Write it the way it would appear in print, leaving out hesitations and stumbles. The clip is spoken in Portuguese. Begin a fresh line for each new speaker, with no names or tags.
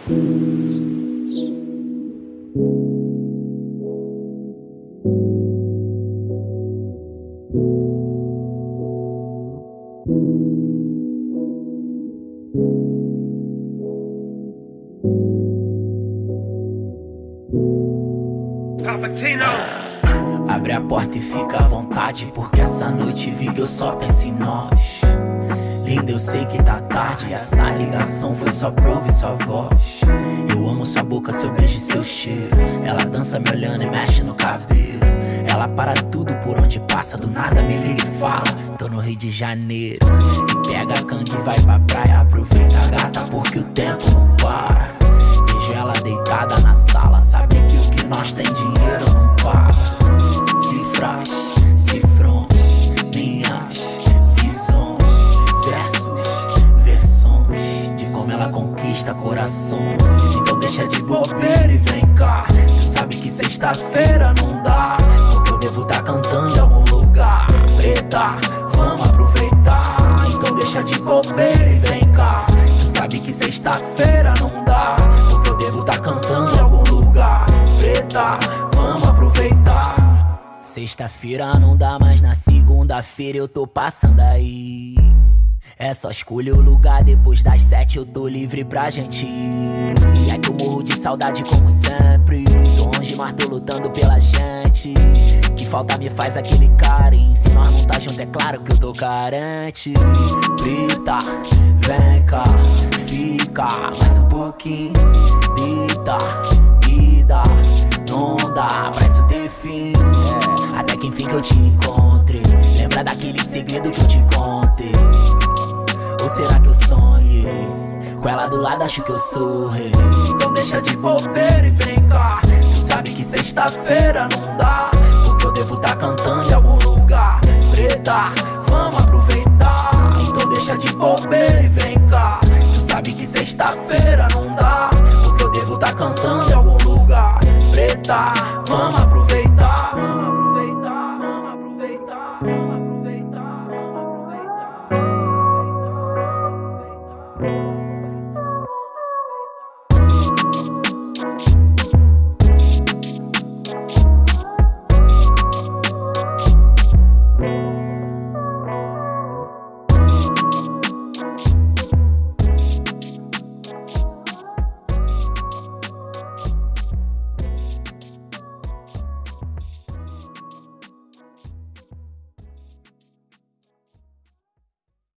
Abre a porta e fica à vontade, porque essa noite vive eu só penso em nós. Linda, eu sei que tá tarde, essa ligação foi só pra ouvir sua voz. Eu amo sua boca, seu beijo e seu cheiro. Ela dança me olhando e mexe no cabelo. Ela para tudo por onde passa, do nada me liga e fala: tô no Rio de Janeiro. E pega a canga e vai pra praia. Aproveita a gata porque o tempo não para. Vejo ela deitada na sala, sabe que o que nós tem dinheiro não paga. Cifras, cifrões, minhas visões, versos, versões de como ela conquista corações. Então deixa de bobeira e vem cá. Tu sabe que sexta-feira não dá, porque eu devo tá cantando em algum lugar. Preta, vamos aproveitar. Então deixa de bobeira e vem cá. Tu sabe que sexta-feira não dá, porque eu devo tá cantando em algum lugar. Preta, vamos aproveitar. Sexta-feira não dá, mas na segunda-feira eu tô passando aí. É só escolher o lugar, depois das 7 eu tô livre pra gente ir. E é que eu morro de saudade como sempre. Tô longe, mas tô lutando pela gente. Que falta me faz aquele carinho. Se nós não tá junto é claro que eu tô carente. Preta, vem cá, fica mais um pouquinho. Dita, ida, não dá pra isso ter fim. Até que enfim que eu te encontre. Lembra daquele segredo que eu te contei? Ou será que eu sonhei? Com ela do lado acho que eu sou rei. Então deixa de bobeira e vem cá. Tu sabe que sexta-feira não dá, porque eu devo tá cantando em algum lugar. Preta,